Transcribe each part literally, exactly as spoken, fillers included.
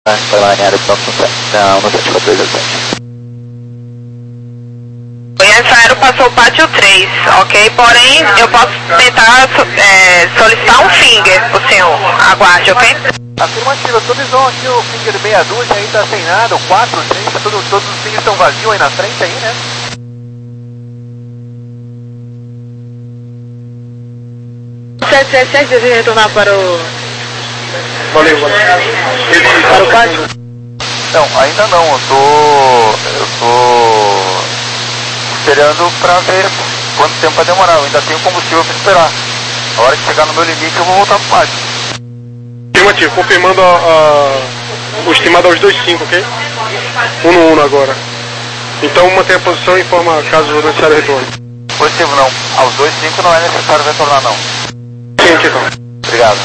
Foi lá em área próxima, não, no sete quatro dois sete. O Infraero passou o pátio três, ok? Porém, eu posso tentar é, solicitar um finger pro senhor. Aguarde, ok? Afirmativa, sua visão aqui, o finger meia dúzia aí tá sem nada, o quatro, três, tudo, todos os fingers estão vazios aí na frente aí, né? sete sete sete, deseja retornar para o... Valeu, valeu. Para o pátio? Não, ainda não, eu tô... eu tô... esperando pra ver quanto tempo vai demorar, eu ainda tenho combustível pra esperar. A hora que chegar no meu limite eu vou voltar pro pátio. Afirmativo, confirmando a, a, o estimado aos dois cinco, ok? um no um agora. Então mantenha a posição e informa caso necessário retorno. Positivo não, aos dois cinco não é necessário retornar não. Sim, aqui então. Obrigado.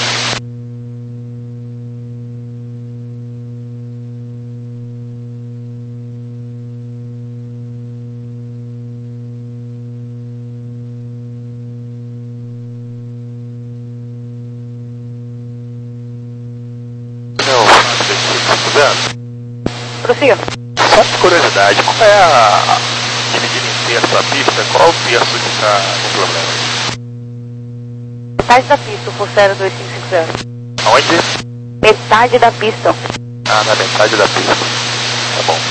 Prossiga. Só por curiosidade, qual é a dividida em terço a pista? Qual é o terço que está com problema? Metade da pista, o Forcero dois cinco cinco zero. Aonde? Metade da pista. Ah, na metade da pista. Tá bom.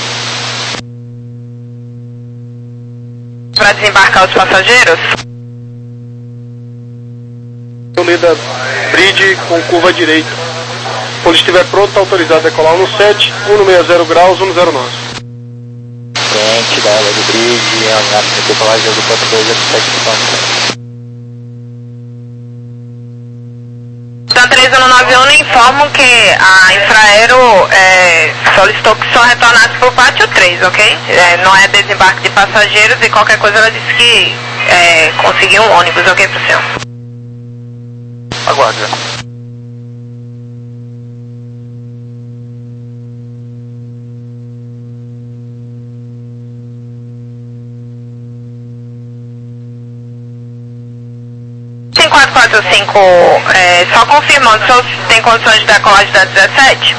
Para desembarcar os passageiros? Eu li da bridge com curva direita. Quando estiver pronto, está autorizado a decolar um no sete, um no sessenta graus, um no zero nove. Frente da área do bridge, a máquina de decolagem do quatro dois zero sete quilômetros. Então, três um nove um informam que a Infraero é, solicitou que só retornasse para o pátio três, ok? É, não é desembarque de passageiros e qualquer coisa ela disse que é, conseguiu um ônibus, ok, pro senhor? Aguarde. quatro quatro cinco, é, só confirmando, o senhor tem condições de decolagem da dezessete?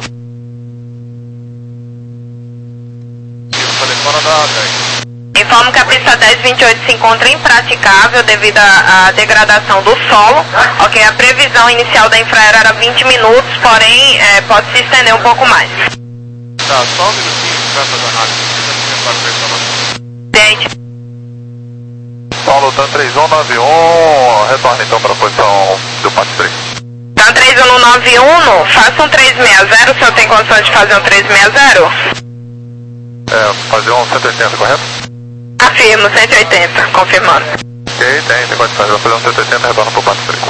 Telefone da dez. Informo que a pista dez vinte e oito se encontra impraticável devido à à degradação do solo. Ok, a previsão inicial da Infraero era vinte minutos, porém é, pode se estender um pouco mais. Tá, só um minutinho que vai fazer a análise. Gente. Paulo, Tan três um nove um, retorna então para a posição do pátio três. Então três um nove um, faça um três seis zero, o senhor tem condições de fazer um três seis zero? É, fazer um cento e oitenta, correto? Afirmo, cento e oitenta, confirmando. Ok, tem, tem condições, vou fazer um cento e oitenta e retorna para o pátio três.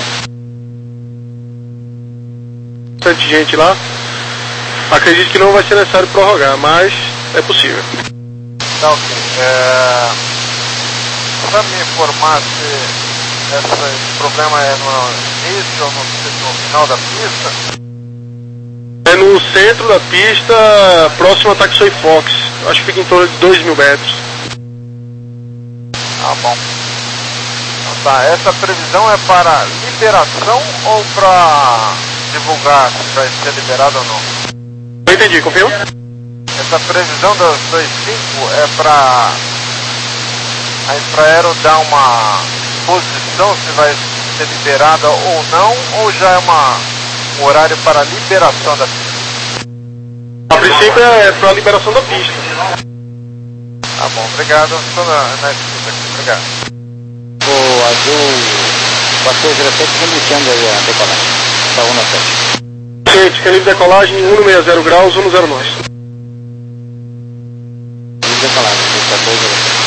Bastante gente lá. Acredito que não vai ser necessário prorrogar, mas é possível. Tá, ok. É... Para me informar se essa, esse problema é no início ou no, no final da pista? É no centro da pista, próximo a Taxway Fox. Acho que fica em torno de dois mil metros. Ah, bom. Então, tá, essa previsão é para liberação ou para divulgar se vai ser liberado ou não? Não entendi, confirma? Essa previsão das dois cinco é para a Infraero dar uma posição se vai ser liberada ou não, ou já é uma, um horário para liberação da pista? A princípio é para a liberação da pista. Tá bom, obrigado. Estou na, na escuta aqui, obrigado. O azul quatro dois zero sete iniciando aí a decolagem. Está um na sete. Gente, que é livre decolagem um no sessenta graus, um no zero nove. Livre decolagem, quatro dois zero sete.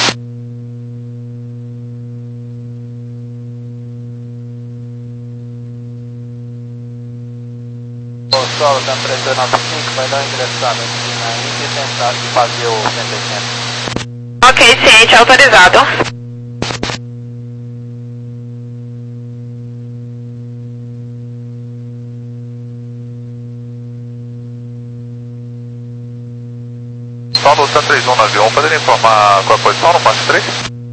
O solo está pressionando cinco, vai dar uma ingressada aqui na Índia e tentar fazer o cento e oitenta. Ok, ciente, autorizado. Solo Tan três um nove um, poderia informar qual é a posição no passo três?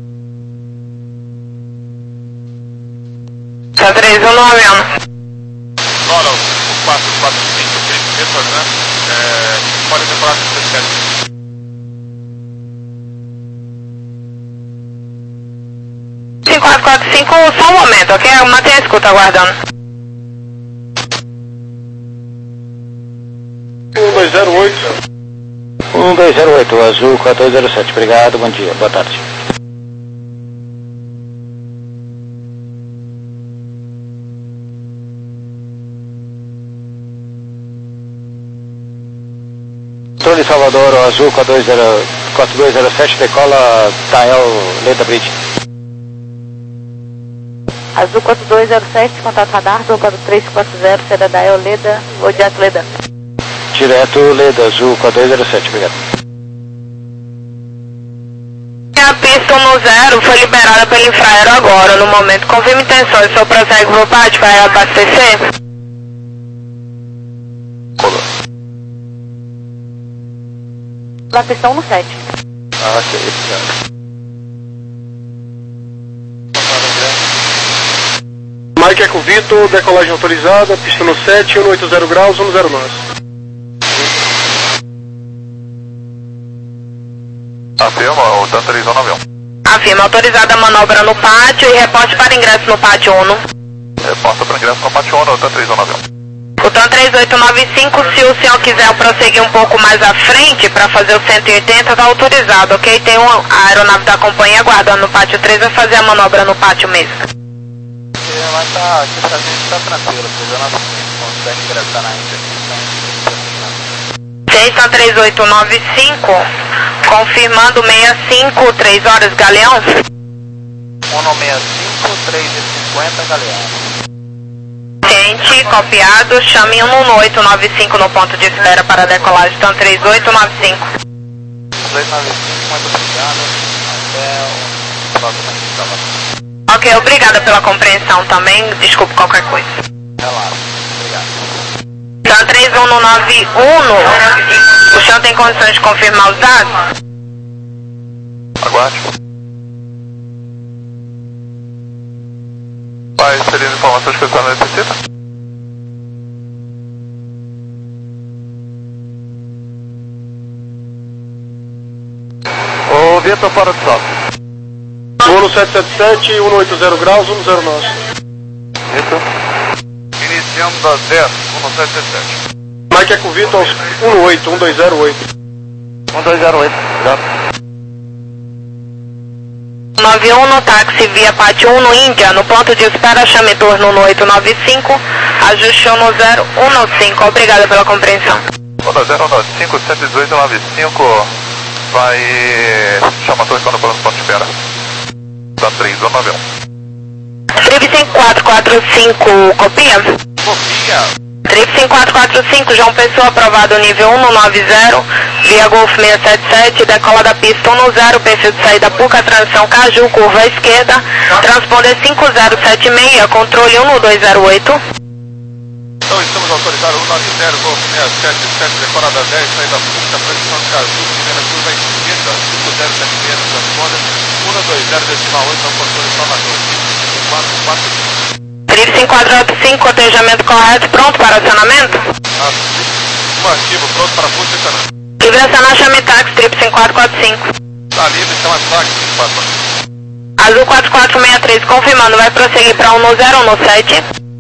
Tá três um nove um. Solo, o quatro quatro cinco, retornando, é, pode decolar se vocês querem. cinco quatro quatro cinco, só um momento, ok? Eu mantenho a escuta aguardando. um dois zero oito. um dois zero oito, azul quatorze zero sete. Obrigado, bom dia, boa tarde. Controle Salvador, azul quatro dois zero sete, decola Tael Leda Bridge. Azul quatro dois zero sete, contato radar, azul quatro três quatro zero, Seda Dael Leda, vou direto Leda. Direto Leda, azul quatro dois zero sete, obrigado. A pista no zero foi liberada pelo infraero agora, no momento. Confirma intenções, só prossegue pro pátio para abastecer. Lá pistão no sete. Ah, ok, obrigado. Mike Eco Vitor, decolagem autorizada, pista no sete, cento e oitenta graus, cento e nove. Afirma, o Tanto três um no avião. Afirma, autorizada a manobra no pátio e reporte para ingresso no pátio um. Reporta para ingresso no pátio um, o Tanto três um no avião. O TAM três oito nove cinco, se o senhor quiser prosseguir um pouco mais à frente para fazer o cento e oitenta, está autorizado, ok? Tem uma a aeronave da companhia aguardando no pátio três, vai fazer a manobra no pátio mesmo. Mas tá, aqui pra gente tá tranquilo, entendeu? Nós conseguimos ingressar na Índia aqui. TAM três oito nove cinco, confirmando sessenta e cinco, três horas, Galeão. um no sessenta e cinco, três e cinquenta, Galeão. Ciente, copiado, chame um no oito nove cinco no ponto de espera para decolagem, TAM três oito nove cinco. três nove cinco, muito obrigado. Até o próximo aqui, Ok, obrigada pela compreensão também, desculpe qualquer coisa. Relaxa, obrigado. TAM três um nove um, o senhor tem condições de confirmar os dados? Aguarde. Quais seriam as informações que a senhora necessita? Ô, Vitor, fora de salto. Voo no sete sete sete, cento e oitenta graus, cento e nove. Isso. Iniciando da dez, um no sete sete sete. Mike Eco Vitor, um oito, um dois zero oito. um dois zero oito, obrigado. nove um no táxi via Pátio um no Índia, no ponto de espera, chame turno no oito nove cinco, ajuste um no zero um no cinco, obrigada pela compreensão. um zero nove cinco, cento e dezoito, nove cinco, vai chamar a torre no ponto de espera. Da três um no avião. Trip cinco quatro quatro cinco, copia? Copia. Trip cinco quatro quatro cinco, João Pessoa, aprovado nível um no nove zero, via Golf seiscentos e setenta e sete, decola da pista um no zero, perfil de saída Puca, transição Caju, curva à esquerda, transponder cinco zero sete seis, controle um no dois zero oito. Então estamos autorizados um nove zero, Golf seiscentos e setenta e sete, decola da dez, saída Puca, transição Caju, primeira curva à esquerda, cinco zero sete seis, transponder um no dois zero, decimal oito, controle Salvador, quatro quatro cinco. Trip cinco quatro quatro cinco, cotejamento correto, pronto para acionamento? Ativo, pronto para posicionamento. Livre acionar, chame táxi, Trip cinco quatro quatro cinco. Está livre, chama táxi cinco quatro quatro. Azul quatro quatro seis três, confirmando, vai prosseguir para um no zero, um no sete.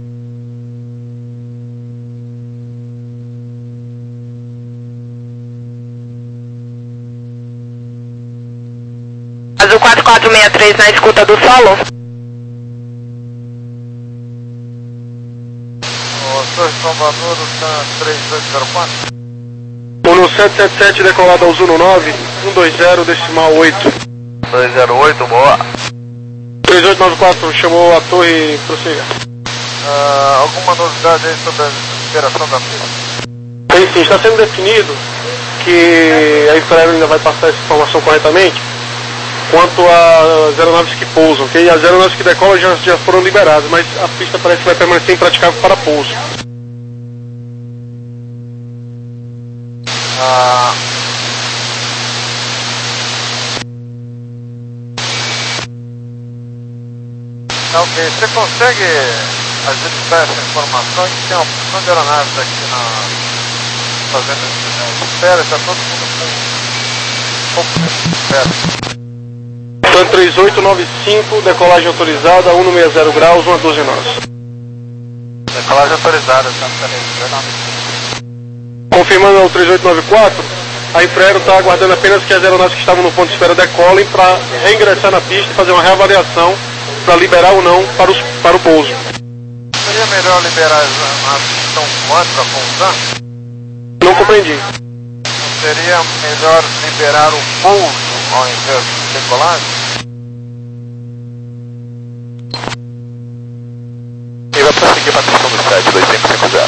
Azul quatro quatro seis três na escuta do solo. Torre Salvador, TAM três oito zero quatro. um no sete sete sete, decolado ao Zuno nove, cento e vinte, decimal oito. dois zero oito, boa. três oito nove quatro, chamou a torre, prossiga. Uh, alguma novidade aí sobre a operação da pista? Tem sim, está sendo definido que a Infraero ainda vai passar essa informação corretamente quanto às aeronaves que pousam, ok? As aeronaves que decolam já, já foram liberadas, mas a pista parece que vai permanecer impraticável para pouso. Ah, ok, você consegue agilizar essa informação? A gente tem uma opção de aeronaves aqui na, fazendo espera, está todo mundo com um pouco de espera. Tan três oito nove cinco, decolagem autorizada, cento e sessenta graus, uma doze nós. Decolagem autorizada, Tan três oito nove cinco. Confirmando ao três oito nove quatro, a Infraero está aguardando apenas que as aeronaves que estavam no ponto de espera decolem para reingressar na pista e fazer uma reavaliação para liberar ou não para, os, para o pouso. Seria melhor liberar as aeronaves que estão voando para pousar? Não compreendi. Seria melhor liberar o pouso ao invés de decolagem? E vai prosseguir para a pista do sete dois cinco cinco zero.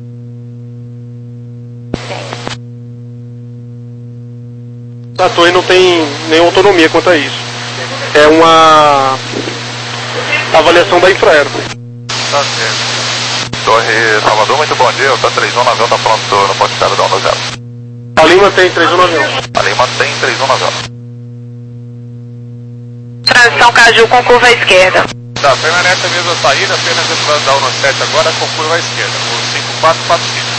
A torre não tem nenhuma autonomia quanto a isso. É uma avaliação da Infraero. Tá certo. Torre Salvador, muito bom dia. O Tan três um nove um está pronto no ponto de espera da um zero. A Lima tem três um nove um. A Lima tem três um nove um. Transição Caju com curva à esquerda. Tá, permanece a mesma saída, apenas entrando da um sete agora com curva à esquerda. O cinco quatro quatro cinco.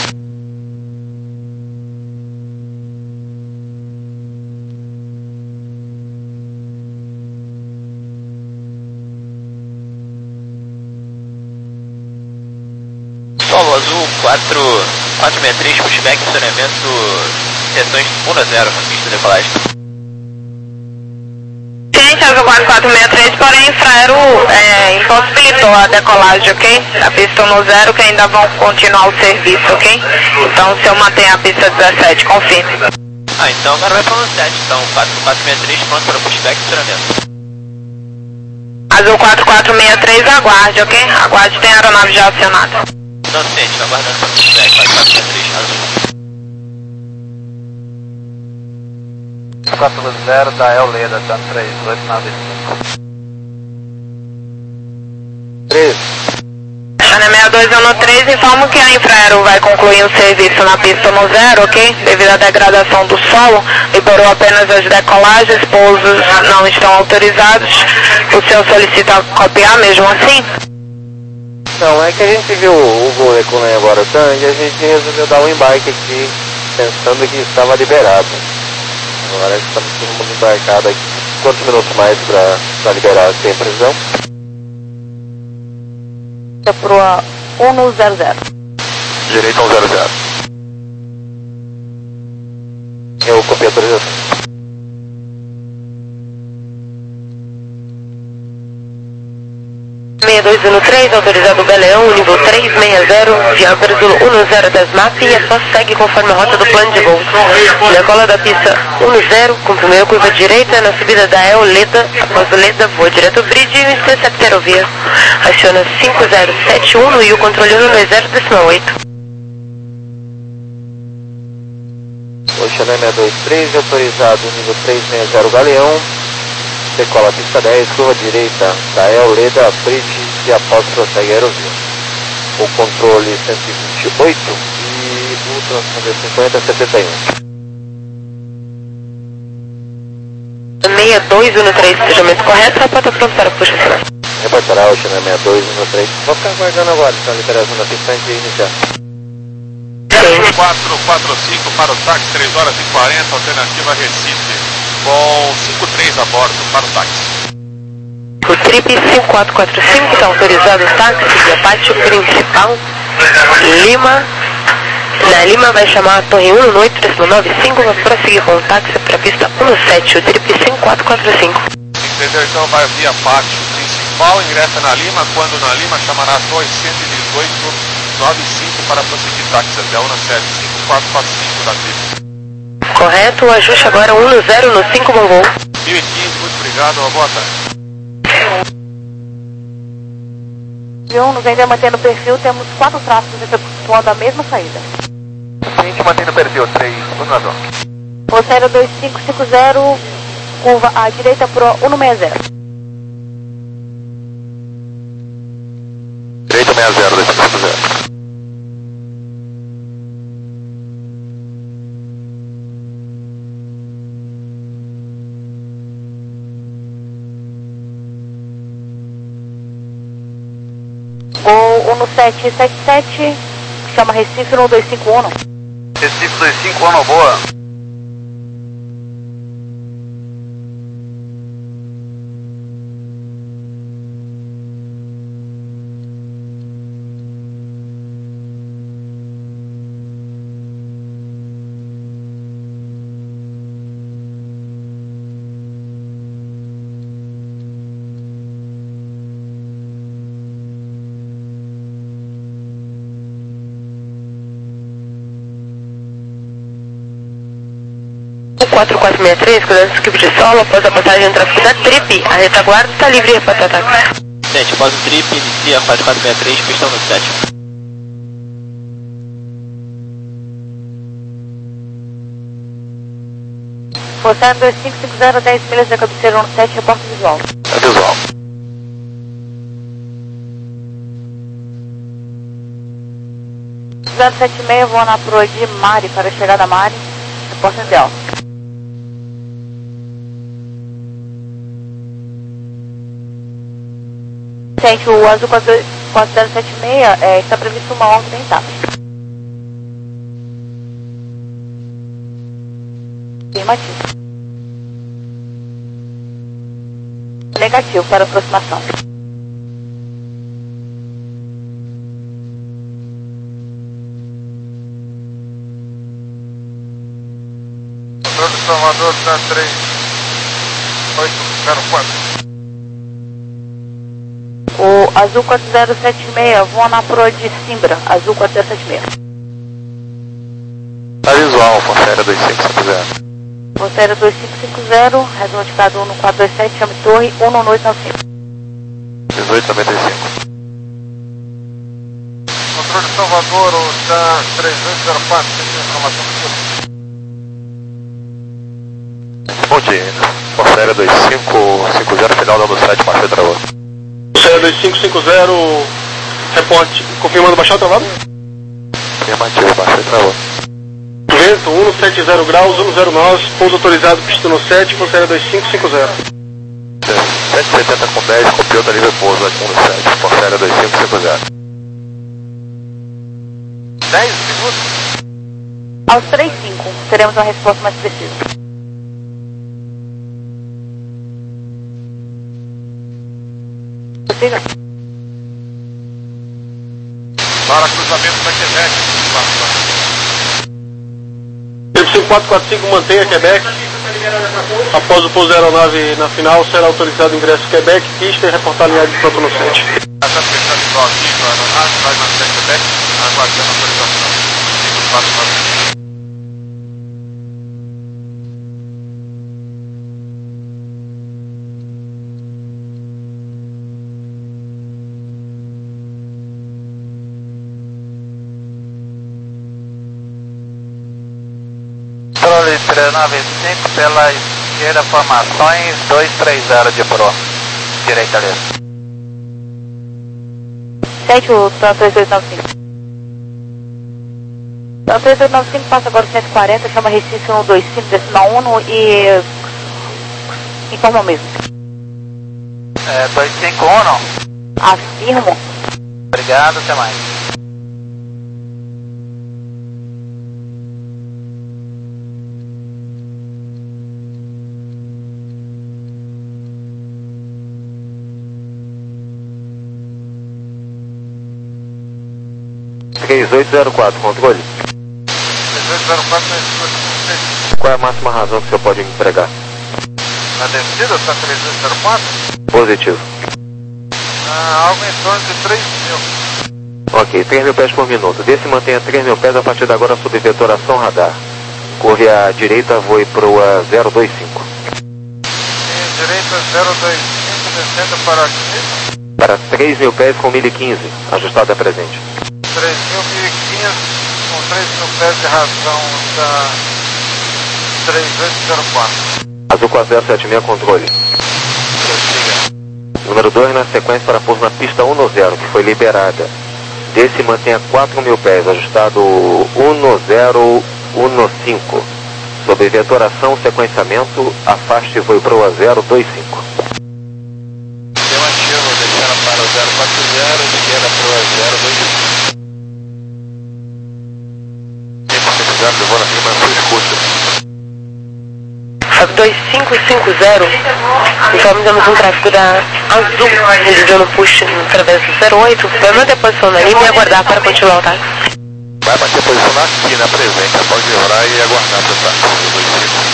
Solo Azul quatro quatro seis três, pushback, estacionamento, reações um a zero na pista de decolagem. Ciente, Azul quatro quatro seis três, porém a Infraero é, impossibilitou a decolagem, ok? A pista no zero que ainda vão continuar o serviço, ok? Então se eu manter a pista dezessete, confirme. Ah, então agora vai para o sete, então quatro quatro seis três, pronto para pushback, estacionamento. Azul quatro quatro seis três, aguarde, ok? Aguarde, tem aeronave já acionada. Não, ciente, estou aguardando para pushback, quatro quatro seis três, azul. quatro zero da Eoleda, Tan três oito nove cinco. três. Channel seis dois um três, informo que a Infraero vai concluir o serviço na pista no zero, ok? Devido à degradação do solo, liberou apenas as decolagens, pousos não estão autorizados. O senhor solicita copiar mesmo assim? Não, é que a gente viu o voo decolando agora, tá? E a gente resolveu dar um embarque aqui, pensando que estava liberado. Agora estamos todo mundo embarcado aqui. Quantos minutos mais para liberar sem precisão? É pro um zero zero. Direito um zero zero. Eu copiei a autorização. seis dois um três, autorizado Beleão, nível três seis zero, diâmetro um zero das M A P e a só segue conforme a rota do plano de voo. Decola da pista um zero, cumprimento curva direita na subida da Eoleda, após o Leda, voa direto ao bridge e o interceptor aerovia. Aciona cinco zero sete um e o controle um dois zero decimal oito. Oceané seis dois três, autorizado nível três seis zero Galeão. Decola a pista dez, curva direita da Eoleda, bridge e após prossegue aerovia. O controle cento e vinte e oito e o transponder cinquenta setenta e um. seis dois um três, fechamento correto, rapota pronto para puxa final. Reportará Oceané seis dois um três. Vou ficar aguardando agora, então, a liberação da pista antes de iniciar. quatro quatro cinco para o táxi, três horas e quarenta, alternativa Recife, com cinco três a bordo para o táxi. O trip cinco quatro quatro cinco está autorizado o táxi de pátio principal Lima. Na Lima vai chamar a torre um oito três nove cinco, vai prosseguir com o táxi para a pista um sete, o trip cinco quatro quatro cinco. Entendeu? Então vai via pátio principal, ingressa na Lima, quando na Lima chamará a torre cento e dezoito nove cinco para prosseguir táxi até um sete cinco quatro quatro cinco da pista. Correto, o ajuste agora um zero no cinco, bom voo. mil e quinze, muito obrigado, uma boa tarde. Nos ainda mantendo o perfil, temos quatro tráficos efetuando a mesma saída. Seguinte, mantendo o perfil, três, coordenador. Roceiro dois cinco cinco zero, curva à direita pro um seis zero. Direito seis zero, dois cinco cinco zero. Gol um sete sete sete, chama Recife no dois cinco um. Recife dois cinco, ano boa. quatro quatro seis três, cuidado do equipe de solo, após a passagem do tráfego da Trip, a retaguarda está livre para ataque. sete, após o trip, inicia quatro quatro seis três, pistão no sete. Forçar dois cinco cinco zero, dez milhas da cabeceira no sete, reporte visual. É visual. zero sete seis, vou na proa de Mari para a chegada a Mari, reporte ideal. Gente, o Azul quatro zero sete seis é, está previsto uma órbita em TAP. Afirmativo. Negativo para aproximação. Controle de Salvador, tá três oito zero quatro. O Azul quatro zero sete seis, voa na proa de Simbra, Azul quatro zero sete seis. Tá visual, Força dois cinco cinco zero. Força dois cinco cinco zero, resumo de cada um no quatro dois sete, chame torre um nove oito nove cinco. dezoito noventa e cinco. Controle de Salvador, tá três oito zero quatro, tem informação do seu. Bom dia, Força dois cinco cinco zero, final dando sete, marcha travou. Força dois cinco cinco zero, reporte, confirmando baixar travado? Afirmativo, marcha travou. Vento um sete zero graus, um zero nove, pouso autorizado, pista no sete, Força dois cinco cinco zero. sete setenta com dez, copiou da livre pouso aqui no sete, Força dois cinco cinco zero. dez minutos? Aos três cinco, teremos uma resposta mais precisa. Siga. Para cruzamento da Quebec. cinco quatro quatro cinco, mantenha Quebec. Após o pouso da aeronave na final, será autorizado o ingresso Quebec, pista e reportar a linha de pronto no sete. Está fechando igual aqui para a aeronave, vai manter Quebec, aguardando a autorização. cinco quatro quatro cinco. Controle três nove cinco pela esquerda, formações dois três zero de pro. Direita ali. sete, o três oito nove cinco. O três oito nove cinco passa agora o cento e quarenta, chama Recife um dois cinco, decimal um e informa o mesmo. É, dois cinco um. Afirmo. Obrigado, até mais. três oito zero quatro, controle. três oito zero quatro, Qual é a máxima razão que o senhor pode empregar? na descida está três oito zero quatro? Positivo. Ah, algo em torno de três mil. Ok, três mil pés por minuto. Desce e mantenha três mil pés a partir de agora sob vetoração radar. Curve à direita, voe para o zero dois cinco. Linha direita zero dois cinco, descendo para aqui. Para três mil pés com mil e quinze, ajustado a presente. três mil e quinhentos, com três mil pés de razão da três oito zero quatro. Azul quatro zero sete seis, controle. Prossiga. Número dois na sequência para pouso na pista um zero, que foi liberada. Desce e mantenha quatro mil pés, ajustado um zero um cinco. Sob vetoração, sequenciamento, afaste e voe para o zero dois cinco. Deu ativo, descendo para o zero quatro zero, esquerda para o zero dois cinco. dois cinco cinco zero, informamos um tráfego da Azul, realizando o push através do zero oito, vai manter a posição na linha e aguardar para continuar o táxi. Vai manter a posição aqui na presença, pode orar e aguardar para o táxi.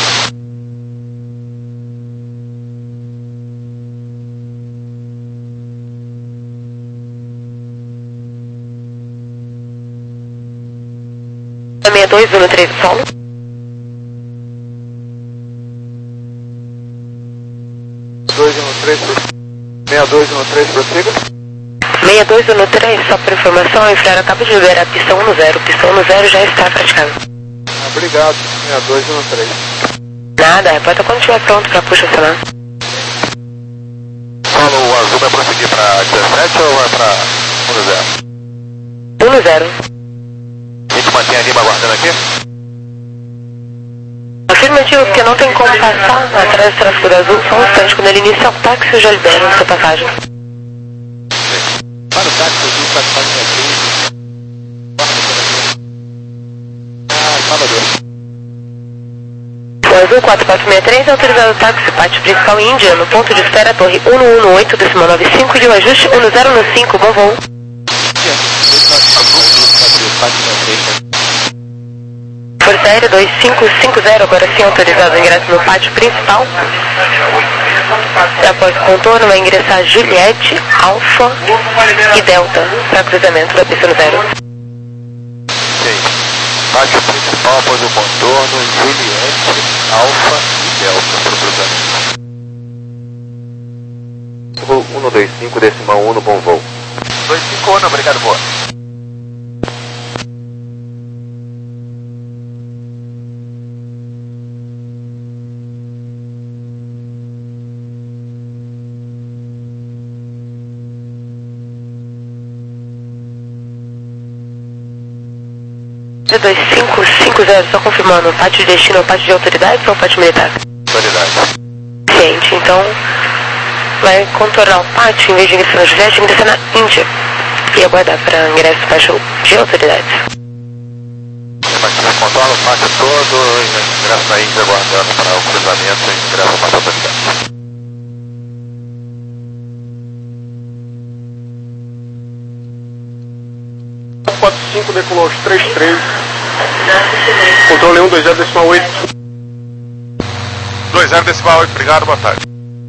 seis dois um três solo. dois um três, seis dois um três, prossiga. seis dois um três, só por informação, a Infraero acaba de liberar a pista um zero, pista um zero já está praticada. Obrigado, seis dois um três. Nada, repórter quando estiver pronto para push acionar. Solo, o Azul vai prosseguir para dezessete ou vai para um zero? um zero. A gente mantém a Lima aguardando aqui? Afirmativo, porque não tem como passar atrás do tráfego da Azul, só um instante, quando ele inicia o táxi eu já libero a sua passagem. Para o táxi Azul quatro quatro seis três. Ah, Salvador. O Azul quatro quatro seis três é autorizado o táxi pátio principal Índia, no ponto de espera Torre um um um oito, décimo nove cinco, de um ajuste um zero um cinco, bom voo. Força Aérea dois cinco cinco zero, agora sim autorizado o ingresso no pátio principal. Após o contorno, vai ingressar Juliette, Alfa e Delta para cruzamento da pista no zero. Ok. Pátio principal após o contorno, Juliette, Alfa e Delta para o cruzamento. um dois cinco, decimal um, bom voo. dois cinco um, obrigado, boa. dois cinco cinco zero, só confirmando, pátio de destino é o pátio de autoridades ou pátio militar? Autoridade. Ciente, então vai contornar o pátio, em vez de ingressar na Juliette, ingressar na Índia e aguardar para ingresso no pátio de autoridades. Contorna o pátio todo, ingresso na Índia aguardando para o cruzamento e ingresso para a autoridade. quatro cinco decolou aos três três. Controle um dois zero decimal oito. dois zero decimal oito, obrigado, boa tarde.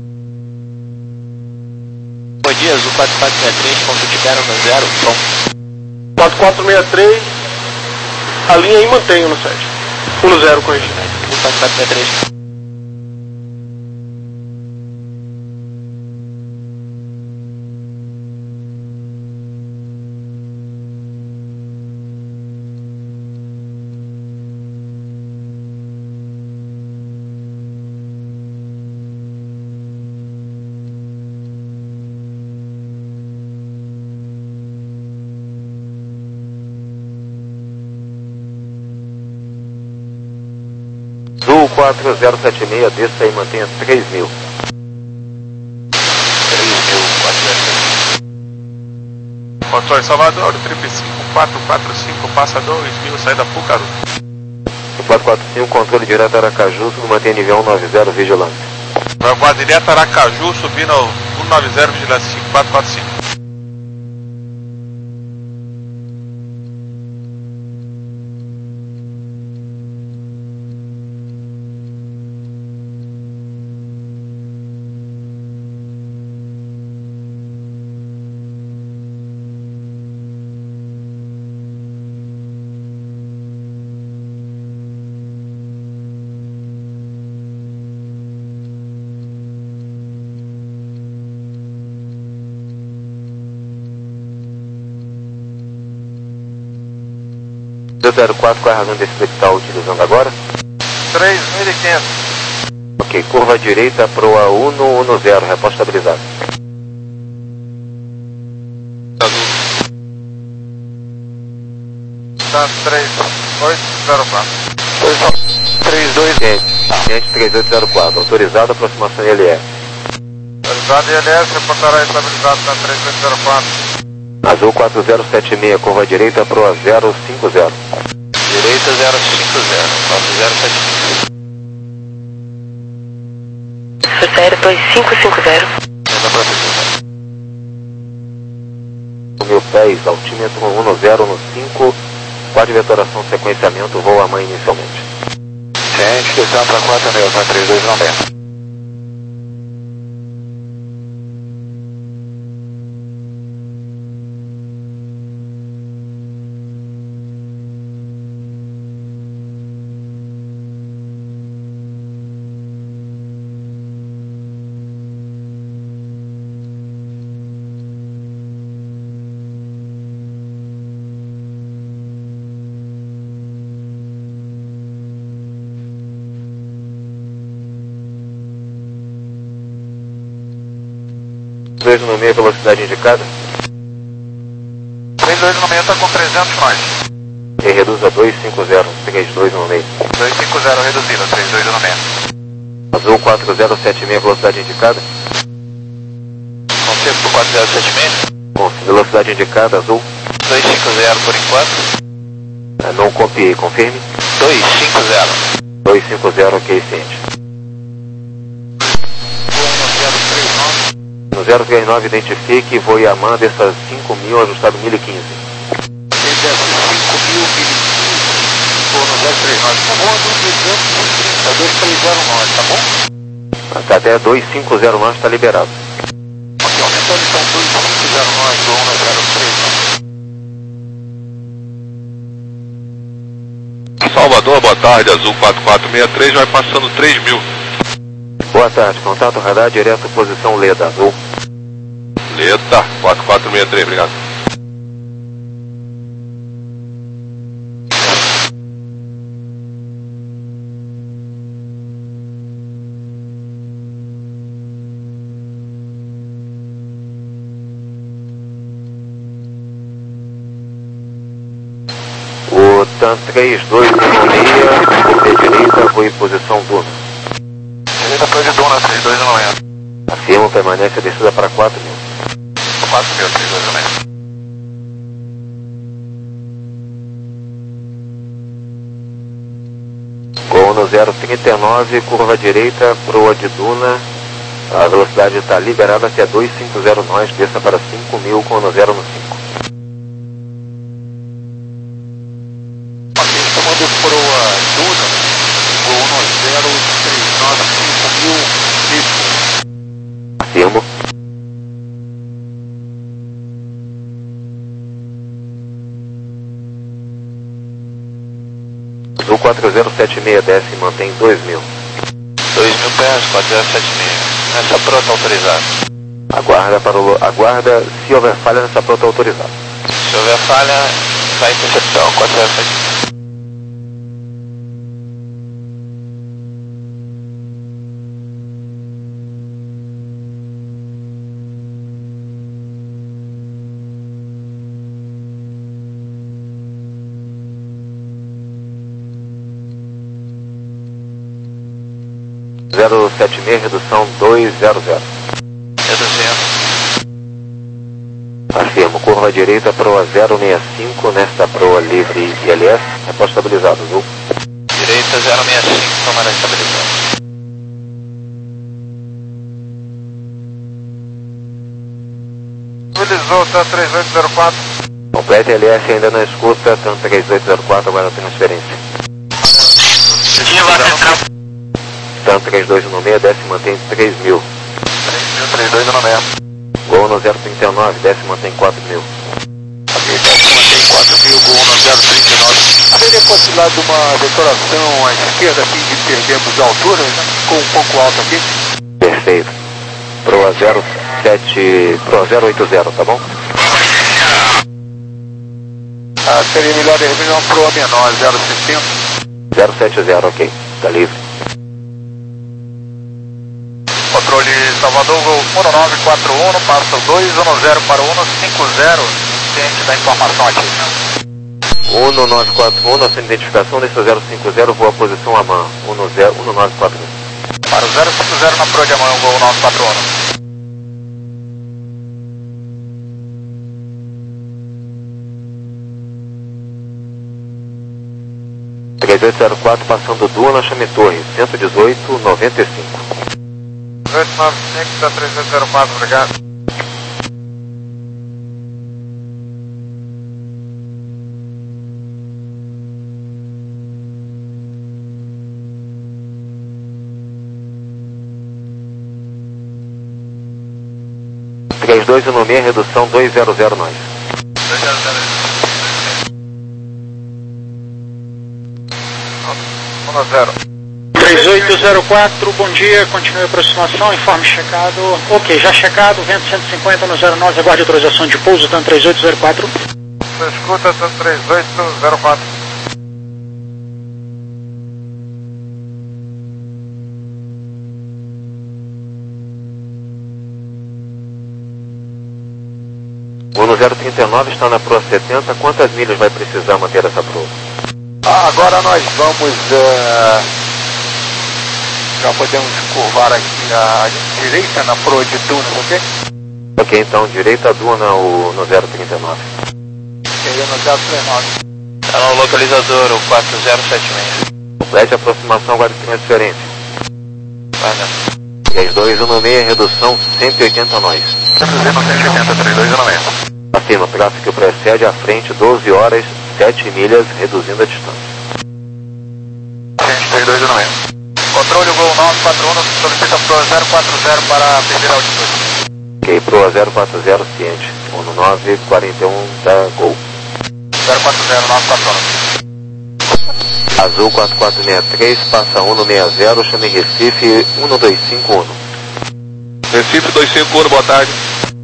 Bom dia, Azul quatro quatro seis três, quando tiveram no zero, bom. quatro quatro seis três, a linha aí mantenho no sete. um zero corrigido. Azul quatro quatro seis três. Azul quatro zero sete seis, desça e mantenha três mil. três mil, quatro Controle Salvador, triplo cinco, quatro quatro cinco, passa dois mil, saída Pucaru. quatro quatro cinco, controle direto Aracaju, mantenha nível um nove zero, vigilante. Voar direto Aracaju, subindo ao um nove zero, vigilância cinco quatro quatro cinco. zero quatro, qual é a razão desse que está utilizando agora? três mil e quinhentos. Ok, curva direita para o um um zero, reposto estabilizado. Tá, três oito zero quatro. três dois, gente, três oito zero quatro, autorizado, aproximação I L S. Autorizado I L S, reportará estabilizado na três oito zero quatro. Azul quatro zero sete seis, curva direita para o zero cinco zero. Direita zero cinco zero, quatro zero sete seis. Infraero dois cinco cinco zero. Mil pés, altímetro um zero no cinco, quadro de vetoração sequenciamento, voo a mãe inicialmente. Ciente, descendo para quatro mil, para três dois nove. dois no meio, velocidade indicada. três dois no meio está com trezentos nós. E reduz a dois cinco zero, três dois no meio. dois cinco zero reduzido, três dois no meio. Azul quatro zero sete seis, velocidade indicada. Confirmo por quatro zero sete seis. Com velocidade indicada, azul. dois cinco zero por enquanto. Ah, não copiei, confirme. dois cinco zero. dois cinco zero, ok, ciente. No zero três nove, identifique, voo Yaman, desça cinco mil, ajustado mil e quinze. Ele desce cinco mil, mil e quinze, vou no zero três nove, comando duzentos e trinta, dois três zero nove, tá bom? Até, até dois cinco zero nove está liberado. Ok, aumentando então dois cinco zero nove, vou no zero três nove. Salvador, boa tarde, Azul quatro quatro seis três, vai passando três mil. Boa tarde, contato radar direto, posição Leda, azul. Leda, quatro quatro seis três, obrigado. O TAM três dois um seis, de direita, voo em posição Duna. Direita para de Duna, três dois no meio. Afirmo, permanece a descida para quatro mil. quatro mil, três dois no meio. Gol no zero trinta e nove, curva direita, proa de Duna. A velocidade está liberada até dois cinco zero nós, desça para cinco mil com no zero no cinco. Ok, comando proa Duna, voo no zero três nove, cinco mil, isso. Afirmo. Azul quatro zero sete seis, desce e mantém dois mil. dois mil pés, quatro zero sete seis. Essa prota autorizada. Aguarda, para o, aguarda, se houver falha nessa prota autorizada. Se houver falha, vai intercepção, quatro zero sete seis. zero sete seis, redução dois zero zero. Reduzindo. Afirmo, curva direita, proa zero seis cinco, nesta proa livre I L S, repós estabilizado, azul. Direita zero seis cinco, tomada estabilizada. Estabilizou, tá três oito zero quatro. Completa L S ainda na escuta, TAM três oito zero quatro, agora tem transferência. TAM três dois um seis, desce e mantém três mil. três mil, três dois no meio. Gol no zero trinta e nove, desce e mantém quatro mil. Ok, desce e mantém quatro mil, voo no zero trinta e nove. Haveria possibilidade de uma decoração à esquerda aqui de perdermos a altura, né? Ficou um pouco alto aqui. Perfeito. Proa zero sete, Proa zero oito zero, tá bom? Ah, seria melhor terminar uma proa menor, zero sessenta. zero sete zero, ok. Tá livre. Controle Salvador, voo um nove quatro um, passa dois um zero para um cinco zero, ciente da informação aqui. um nove quatro um, nossa identificação desse zero cinco zero, voa a posição Aman, um nove quatro um. Para o zero cinco zero na proa de Aman, voo nove quatro um. três oito zero quatro, passando Duna, chame Torre, cento e dezoito, noventa e cinco. oito nove cinco, tá três oito zero quatro, obrigado. três dois um seis, redução dois zero zero nós. dois zero zero. um a zero. três oito zero quatro, bom dia, continue a aproximação, informe checado. Ok, já checado, vento cento e cinquenta no zero nove, aguarde autorização de pouso, TAM três oito zero quatro. Você escuta, TAM três oito zero quatro. O no zero trinta e nove está na proa setenta, quantas milhas vai precisar manter essa proa? Ah, agora nós vamos, uh, já podemos curvar aqui a direita na proa de dunas, ok? Ok, então direita duna o, no zero trinta e nove. Ok, no zero trinta e nove. Tá no localizador, o quatro zero sete seis. Complete a aproximação, agora transferência. Vai, né? três dois um seis, redução cento e oitenta nós. Reduzindo cento e oitenta, três dois um seis. Afirma, tráfego que precede à frente doze horas, sete milhas, reduzindo a distância. três dois um seis. Controle Gol nove quatro um, solicita proa zero quatro zero para perder a altitude. Ok, proa zero quatro zero, ciente. um no nove quarenta e um da Gol. zero quatro zero, nove quatro um. Azul quatro quatro seis três, passa um no sessenta, chame Recife um no dois cinco um. Recife dois cinco um, boa tarde.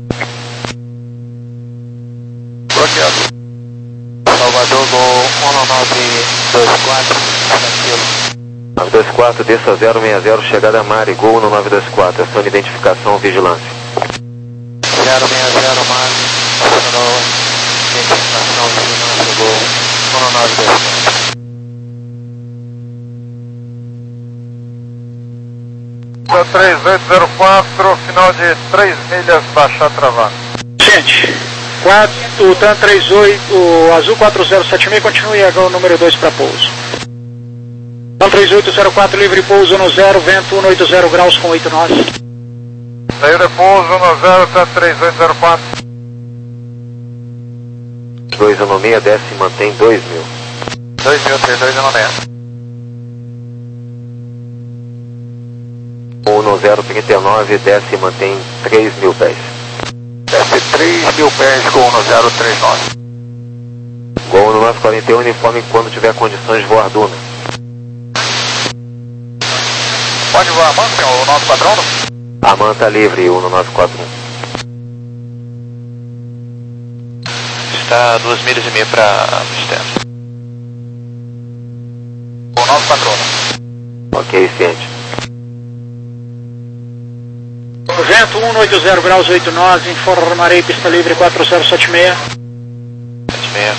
Bloqueado. Salvador, Gol um nove dois quatro, tranquilo. nove dois quatro, desça zero seis zero, chegada a Mari, Gol no nove dois quatro, ação de identificação, vigilância. zero seis zero, Mari, acionou identificação, vigilância, Gol um nove dois quatro. três oito zero quatro, final de três milhas, baixar travado. Gente, quatro, o TAM trinta e oito, o Azul quatro zero sete seis, continue a o número dois para pouso. TAM três oito zero quatro, livre pouso no zero, vento cento e oitenta graus com oito nós. Saiu de pouso no zero, TAM três oito zero quatro. dois um seis, desce e mantém dois mil. dois mil, três dois um seis. um no zero trinta e nove, desce e mantém três mil pés. Desce três mil pés, Gol no zero três nove. Gol no nove quarenta e um, uniforme quando tiver condições de voar duna. Pode voar, manta, o nosso padrão? A manta livre, um no nove quatro um. Está a duas milhas e meia para Amsterdã. O nosso padrão. Ok, ciente. Vento cento e oitenta graus oito nós, informarei pista livre quatro zero sete seis. sete seis.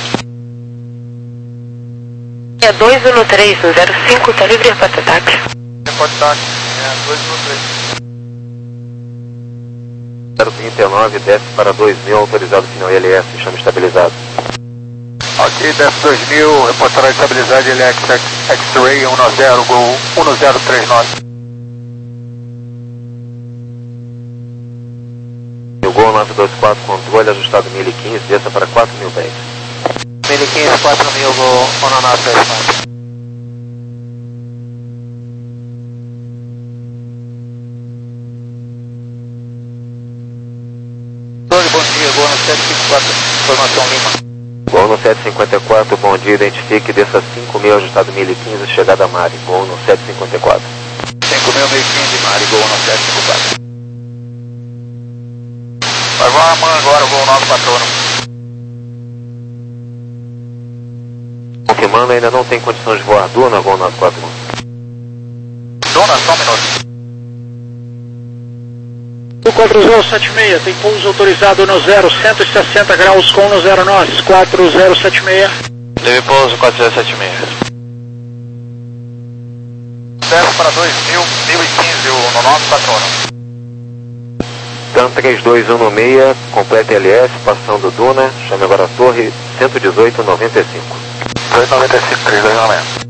É dois um três, no zero cinco, tá livre para ataque. Pode estar aqui, é dois um três. zero trinta e nove, desce para dois mil, autorizado final I L S, chama estabilizado. Ok, desce dois mil, reportará estabilidade L X X-Ray um zero, Gol um zero três nove. O Gol nove dois quatro, controle ajustado mil e quinze, desça para quatro mil pés. mil e quinze, quatro mil, Gol um nove dois quatro. Bom dia, Gol no sete cinco quatro, informação Lima. Gol no sete cinquenta e quatro, bom dia, identifique, desça cinco mil, ajustado mil e quinze, chegada a Mari, Gol no sete cinquenta e quatro. cinco mil, mil e quinze, Mari, Gol no sete cinco quatro. Vai voar a man agora, Gol nove patrono. Confirmando, ainda não tem condições de voar duna, Gol nove quatro um. Dona, só um minuto. O quatro zero sete seis, tem pouso autorizado no zero, cento e sessenta graus com no zero nós, quatro zero sete seis. Leve pouso quatro zero sete seis. Desce para dois mil, mil e quinze, o no nosso patrono. TAM três dois um seis, completa L S, passando duna, chame agora a torre cento e dezoito noventa e cinco. dois noventa e cinco, três dois um seis.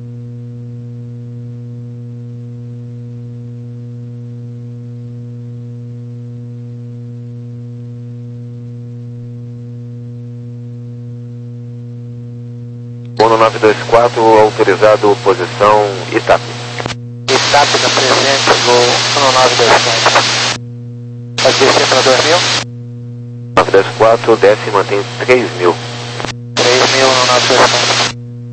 nove dois quatro, autorizado posição Itapi. Itapi da presente, Gol um nove dois quatro. Pode descer para dois mil? nove dois quatro, desce e mantém três mil. três mil no nove dois quatro.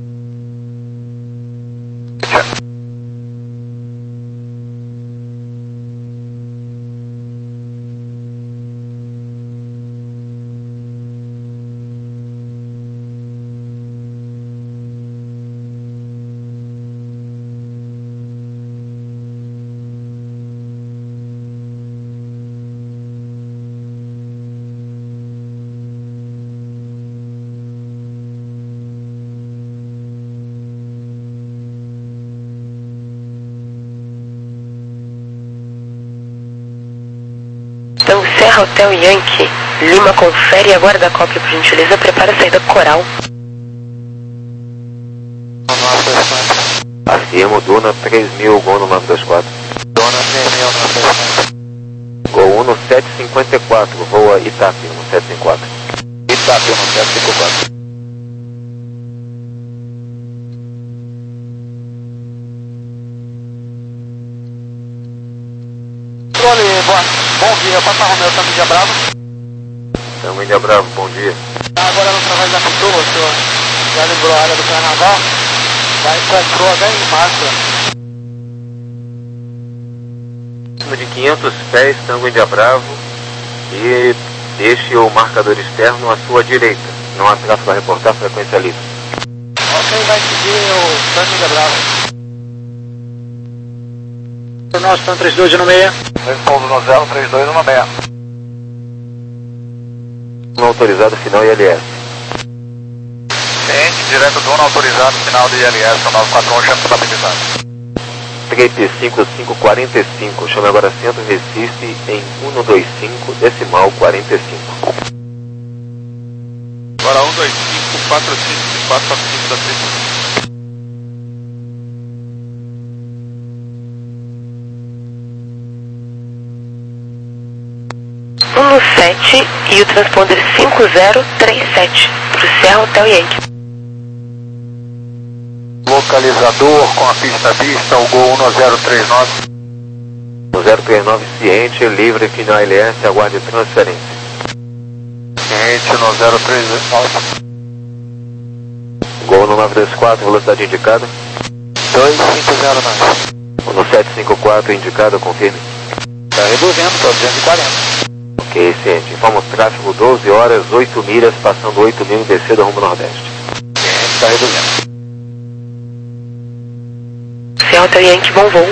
Então, Serra Hotel Yankee, Lima confere e aguarda a cópia, por gentileza. Prepara a saída Coral. Afirmo, Duna três mil, Gol no nove dois quatro. Duna três mil, nove dois quatro. Gol um no sete cinquenta e quatro, voa Itapi no sete cinquenta e quatro. Itapi no sete cinquenta e quatro. Bom dia, passa Romeu, Tango Índia Bravo. Tango Índia Bravo, bom dia. Agora no através da Cutuba, o senhor já lembrou a área do Carnaval, vai comprou até em massa. Acima de quinhentos pés, Tango Índia Bravo, e deixe o marcador externo à sua direita. Não há tráfego a reportar, frequência livre. Ok, vai seguir o Tango Índia Bravo. Nosso Tango trinta e dois no meia. Respondo no zero três dois no meia. No autorizado final I L S. Ciente, direto do autorizado final do I L S, nove quatro um, chama estabilizado. Trip cinco cinco quatro cinco, chame agora centro Recife em cento e vinte e cinco, decimal quarenta e cinco. Agora um dois cinco quatro cinco quatro quatro cinco da frente. um no sete e o transponder cinco zero três sete para o Serra Hotel Yankee. Localizador com a pista vista, o Gol um no zero três nove. No zero três nove, ciente, livre, final I L S, aguarde transferência. Ciente no zero três nove. Gol no nove dois quatro, velocidade indicada. dois cinco zero nove. No sete cinco quatro, indicado, confirme. Está reduzindo, está duzentos e quarenta. Ok, ciente. Informa o tráfego doze horas, oito milhas, passando oito mil em descida rumo nordeste. Ciente, está reduzindo. Serra Hotel Yankee, bom voo.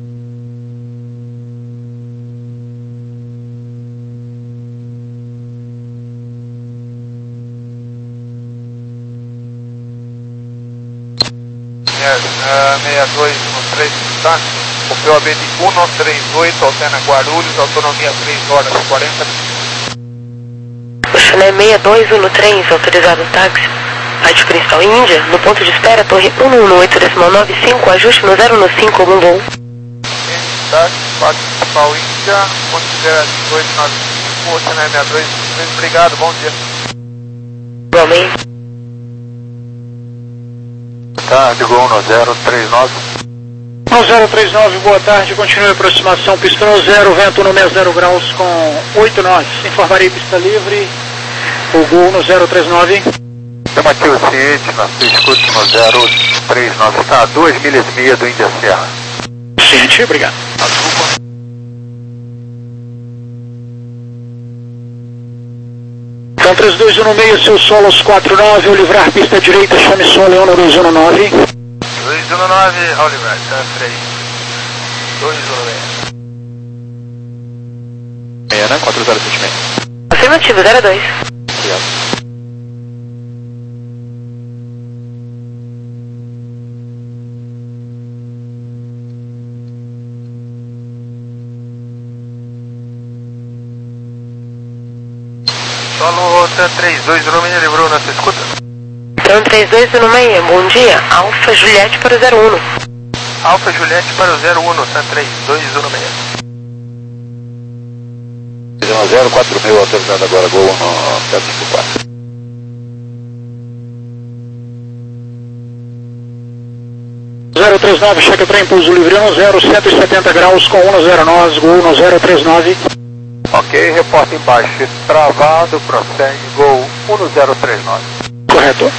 sessenta e dois no três, tá? O P O B de um nove três oito, Altena Guarulhos, autonomia três horas e quarenta minutos. O Chile sessenta e dois no trem, autorizado táxi. Rádio principal Índia, no ponto de espera, torre um um oito decimal nove cinco, ajuste no zero no cinco, bom voo. Táxi, rádio principal Índia, considera oito nove cinco, sessenta e dois, obrigado, bom dia. Igualmente. Tarde, Gol um no zero três nove. No zero três nove, boa tarde, continue a aproximação, pista no zero, vento no meio zero graus com oito nós. Informarei pista livre, o Gol no zero três nove. Estamos aqui o ciente, na escuta no zero três nove, está a duas milhas e meia do Índia Serra. Ciente, obrigado. Então trinta e dois no meio, seu Solos quatro nove, ao livrar pista direita, chame solo Leona dois um nove. dois um nove, Oliver, tá três. dois um nove. Meia, né? quatro zero sete seis. Afirmativo, zero dois. Obrigado. Solo três dois no meio, livrou na sua escuta? Então três dois no meio, bom dia. Alfa Juliette para o zero um. Alfa Juliette para o zero um, San três dois no meio. zero quatro mil, autorizado agora, Gol um no sete cinco quatro. zero três nove, cheque trem, pouso livre um zero, cento e setenta graus com um zero nove, Gol um zero três nove. Ok, reporta embaixo, travado, prossegue, Gol um zero três nove. Correto.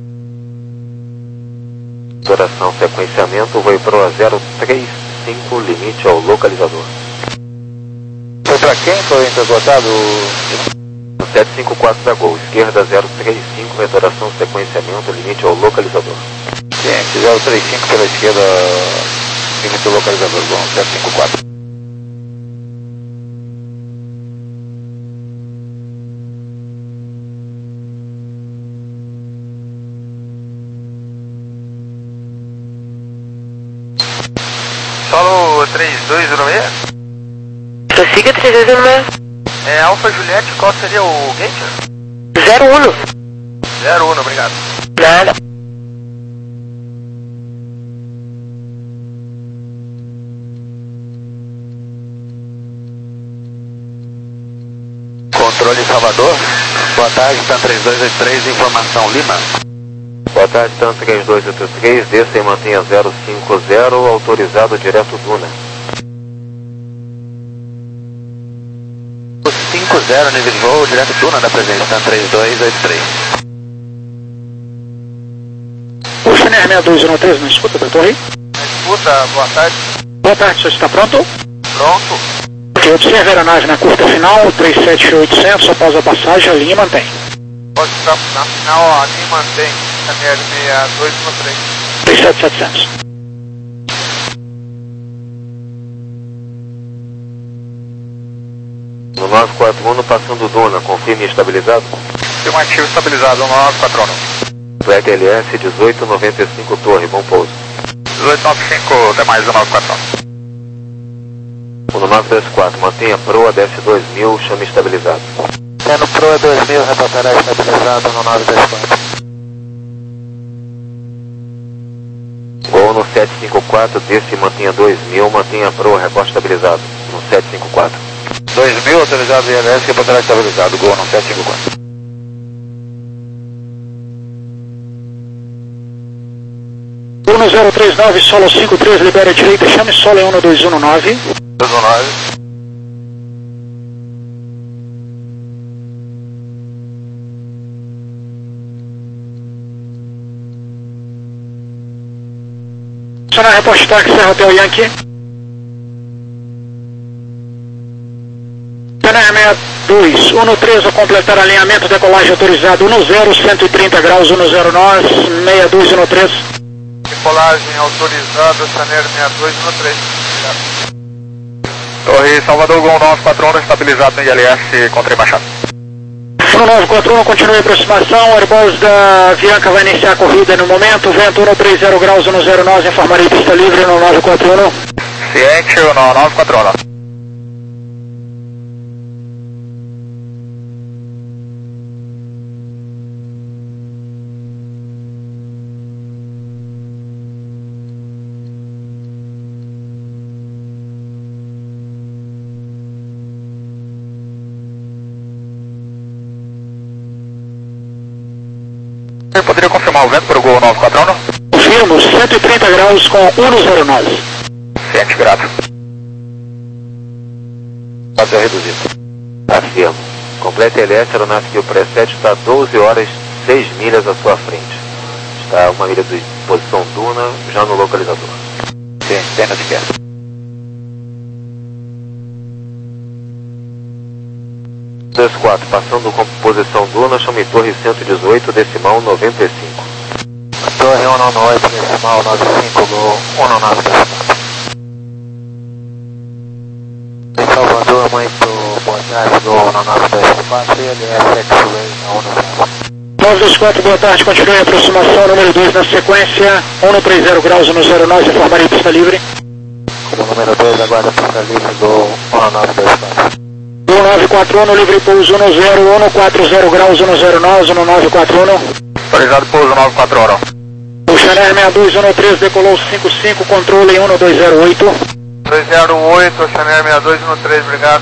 Duração, sequenciamento, voo pro zero três cinco, limite ao localizador. Foi pra quem foi interpretado? sete cinco quatro da Gol, esquerda zero três cinco, retornação, sequenciamento, limite ao localizador. Gente, zero três cinco pela esquerda, limite ao localizador, Gol sete cinco quatro. Solo três dois zero seis? Prossiga três dois zero seis. É Alfa Juliette, qual seria o gate? zero um. zero um, obrigado. Nada. Controle Salvador, boa tarde, TAM três dois oito três, informação Lima. Boa tarde, TAM três dois oito três, desça e mantenha zero cinco zero, autorizado direto Duna. cinco zero, nível de voo, direto Duna da presença, TAM três dois oito três. O Chenier seis dois um três, não escuta, da torre? Escuta, boa tarde. Boa tarde, senhor está pronto? Pronto. Ok, observe a aeronave na curta final, três sete oitocentos, após a passagem, a linha mantém. Pode estar na final, a linha mantém, Chenier seis dois um três. três sete setecentos. No nove quatro um, passando Duna, confirme estabilizado. Afirmativo estabilizado, nove quatro um. Flight L S dezoito noventa e cinco, torre, bom pouso. dezoito noventa e cinco, demais nove quatro um. O nove dois quatro, mantenha proa, desce dois mil, chame estabilizado. Tendo proa dois mil, reportará estabilizado no nove dois quatro. Gol no sete cinco quatro, desce e mantenha dois mil, mantenha proa, reporte estabilizado, no sete cinco quatro. dois mil, autorizado I L S, reportará estabilizado, Gol no sete cinco quatro. um zero três nove, solo cinco três, libera a direita, chame solo em um dois um nove. dois um nove. Acionar reporte táxi, Serra Hotel Yankee. Chenier seis dois um três, a completar alinhamento, decolagem autorizado um zero, cento e trinta graus, um zero nove, seis dois um três. Decolagem autorizada, Chenier seis dois um três. Torre Salvador, Gol nove quatro um, estabilizado no I L S, contra embaixada. um nove quatro um, continue a aproximação, Airbus da Avianca vai iniciar a corrida no momento, vento um três zero graus, um zero nove, informarei pista livre no nove quatro um. Ciente, no nove quatro um. Você poderia confirmar o vento para o Gol nove quatro um? Confirmo, cento e trinta graus com um zero nove. Ciente, grato. Fazer reduzido. Afirmo. Complete L S, aeronave que o precede está a doze horas, seis milhas à sua frente. Está a uma milha de posição Duna, já no localizador. Sim, bem na esquerda. dois quatro, passando com posição Duna, chame torre cento e dezoito, decimal noventa e cinco. Torre um nove oito, decimal noventa e cinco, Gol um nove dois quatro. Em Salvador, muito boa tarde, Gol um nove dois quatro, I L S X-Ray na um zero. nove dois quatro, boa tarde, continue a aproximação, número dois na sequência, um três zero graus, um zero nove, informarei pista livre. Como número dois, aguarda pista livre, Gol um nove dois quatro. um nove quatro um, livre pouso um zero um, quatro zero graus, um zero nove, um nove quatro um. Autorizado pouso nove quatro um. O Chenier seis dois um três decolou cinco cinco, controle um dois zero oito. dois zero oito, Chenier seis dois um três, obrigado.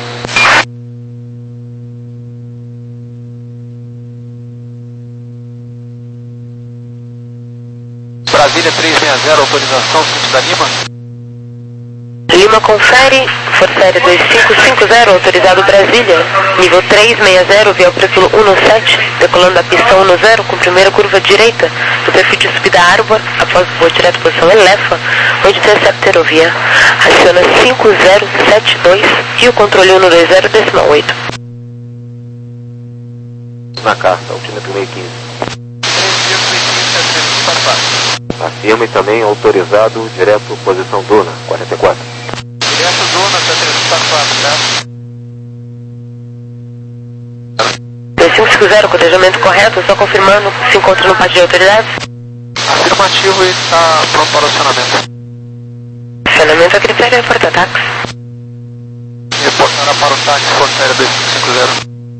Brasília três seis zero, autorização, sentido da Lima. Lima confere, Força Aérea dois cinco cinco zero, autorizado Brasília, nível três seis zero, via preço um sete, decolando da pista um zero com primeira curva direita, do perfil de subida Arbor, após o voo direto posição Elefa, onde intercepta aerovia. Aciona cinco zero sete dois e o controle um dois zero decimal oito. Na carta, altímetro meio quinze. Afirma e também autorizado direto posição Duna, quarenta e quatro. Direto Duna, até três quatro quatro, certo? dois cinco cinco zero, cotejamento correto, só confirmando se encontra no pátio de autoridades. Afirmativo e está pronto para o acionamento. Acionamento a critério é porta-táxi. Reportará para o táxi Força Aérea dois cinco cinco zero.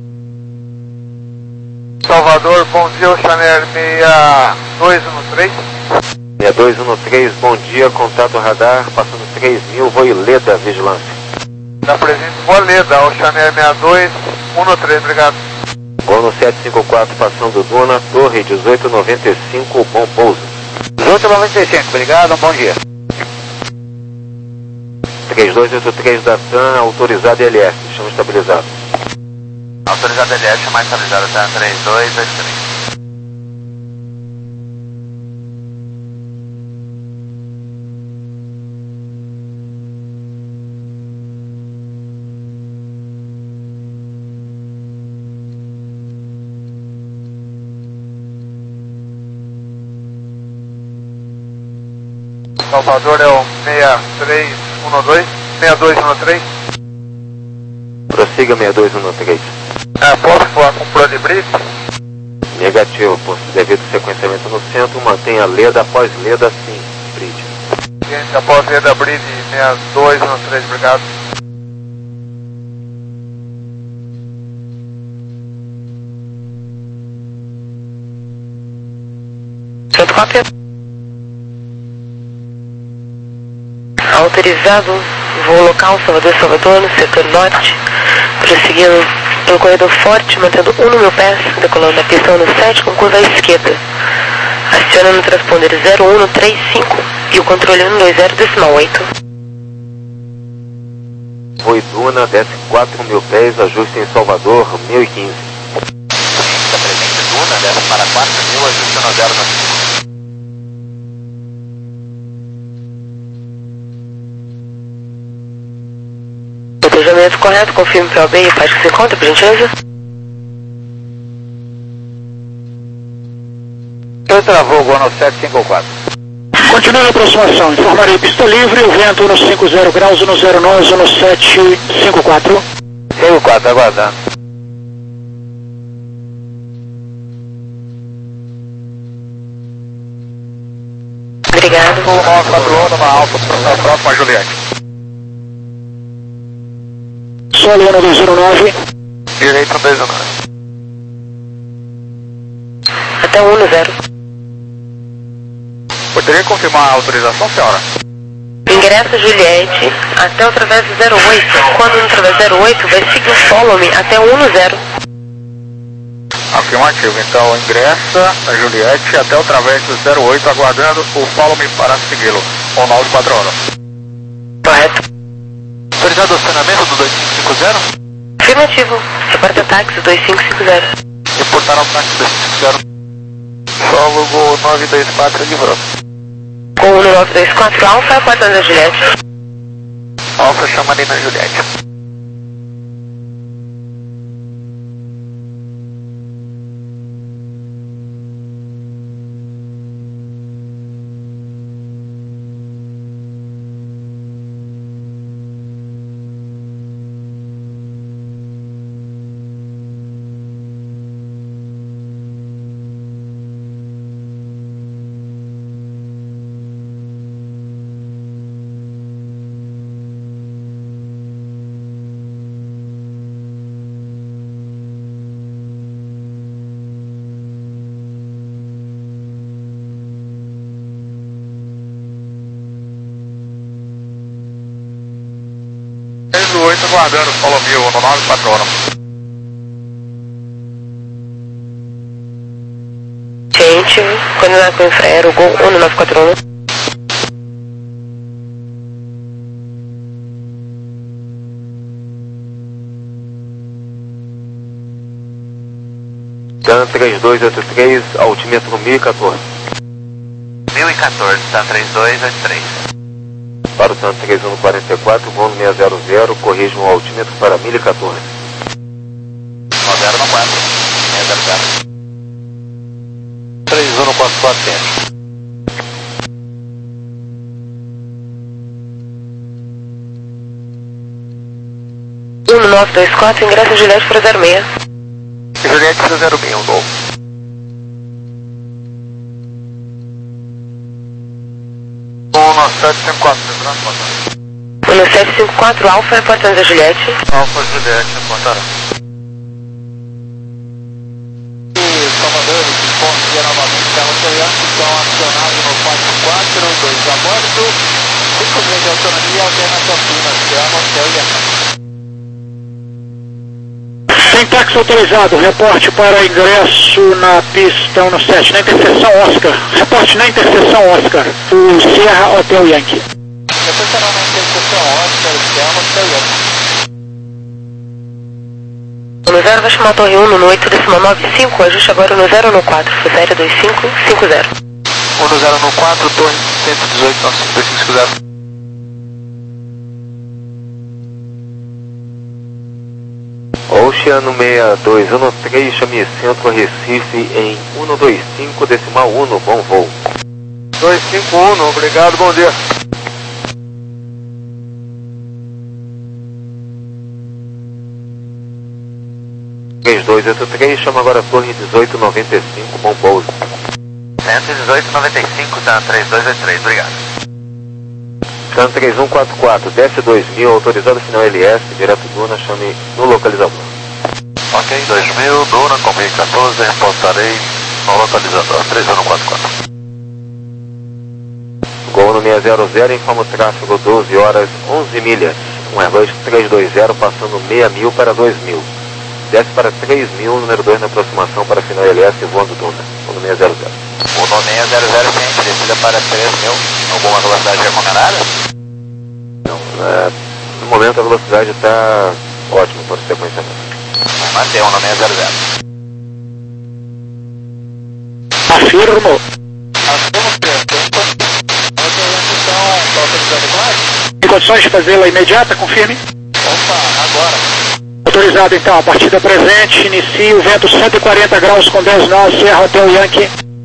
Salvador, bom dia, o Chanel seis dois um três. seis dois um três, bom dia, contato radar, passando três mil, voo Leda, vigilância. Está presente, boa Leda, o Chanel seis dois um três, obrigado. Gol no sete cinco quatro, passando Duna, torre dezoito noventa e cinco, bom pouso. dezoito noventa e cinco, obrigado, bom dia. três dois oito três da TAM, autorizado L F, chama estabilizado. Autorizado L F, chama estabilizado, tá? três dois oito três. Salvador é o seis três um dois, seis dois um três. Prossiga seis dois um três. É, posso falar com o plano de bridge? Negativo, por devido sequenciamento no centro, mantenha Leda após Leda sim, bridge. Gente, após Leda bridge seis dois um três, obrigado. Pronto, cópia. Autorizado, voo local Salvador, Salvador, no setor norte, prosseguindo pelo corredor forte, mantendo um no mil pés, decolando da pista no sete com curva à esquerda. Aciona no transponder zero um três cinco e o controle um dois zero decimal oito. Voo Duna, desce quatro mil pés, ajuste em Salvador, mil e quinze. Está presente Duna, desce para quatro mil, ajuste no zero na cima. Planejamento correto, confirme P O B e o página que se encontra, por gentileza. Eu travou o gol no sete cinco quatro. Continue a aproximação, informarei pista livre, o vento no cinquenta graus, no zero nove, no sete cinco quatro. cinco quatro, aguardando. Obrigado. nove quatro um, numa alfa, próxima a Juliette. Solo um dois zero nove. Direito um dois zero nove. Até um zero. Poderia confirmar a autorização, senhora? Ingresso Juliette até o travesso zero oito. Quando no travesso zero oito, vai seguir o follow-me até o um zero. Afirmativo, então ingressa a Juliette até o travesso zero oito, aguardando o follow-me para segui-lo. Ronaldo Patrono. Correto. Autorizado o acionamento do dois cinco cinco zero? Afirmativo. Reporta táxi dois cinco cinco zero. Reportar ao táxi dois cinco cinco zero. Solo Gol nove dois quatro, livrou. Gol nove dois quatro, Alfa, aguardando a Juliette. Alfa, chama ali na Juliette. oito aguardando, follow me no nove Patrono. Gente, coordenar com o Infraero, Gol um nove quatro um. TAM três dois oito três, altímetro mil e quatorze. mil e quatorze, TAM três dois oito três. Para o TAM três um quatro quatro, voo seis zero zero, corrija o altímetro para mil e quatorze. nove zero no quatro, seis zero zero. três um quatro quatro tem. um nove dois quatro, ingresso Juliette para zero seis. Juliette para zero seis, um novo. um sete cinco quatro, segurança, um sete cinco quatro, Alfa, reportando a Juliette. Alfa Juliette, reportaram. Salvador, bom dia novamente, carro Toyota, então acionado no quatro quatro, dois a bordo, cinco meses de autonomia, alternação fina, Serra, Hotel e Yankee. Sem táxi autorizado, reporte para ingresso na pista um sete, na interseção Oscar. Reporte na interseção Oscar, o Sierra Hotel Yankee. Reportaram na interseção Oscar, Serra, Hotel Yankee. No zero vai chamar a torre um no oito decimal nove cinco, ajuste agora no zero no quatro, zero dois cinco cinco zero. um zero no quatro, torre cento e dezoito, nove cinco dois cinco cinco zero. Oceano seis dois um três, chame centro Recife em cento e vinte e cinco decimal um, bom voo. dois cinco um, obrigado, bom dia. três dois oito três, chama agora torre dezoito noventa e cinco, bom pouso. cento e dezoito, noventa e cinco, TAM três dois oito três, obrigado. TAM três um quatro quatro, desce dois mil, autorizado final L S, direto Duna, chame no localizador. Ok, dois mil, Duna, com mil e quatorze, reportarei no localizador, três um quatro quatro. Gol no seis zero zero, informa o tráfego doze horas, onze milhas. Um Airbus trezentos e vinte, passando seis mil para dois mil. Desce para três mil, número dois na aproximação para final L S, voando Duna, no seis zero zero. O no seis zero zero tem descida para três mil, alguma velocidade recomendada? Não, é, no momento a velocidade está ótima para o sequenciamento. Vai manter o no seis zero zero. Afirmo. Afirmo, então, está autorizado mais? Em condições de fazê-la imediata, confirme. Opa, agora. Autorizado então, a partida presente, inicia o vento cento e quarenta graus com dez nós, Sierra Hotel Yankee.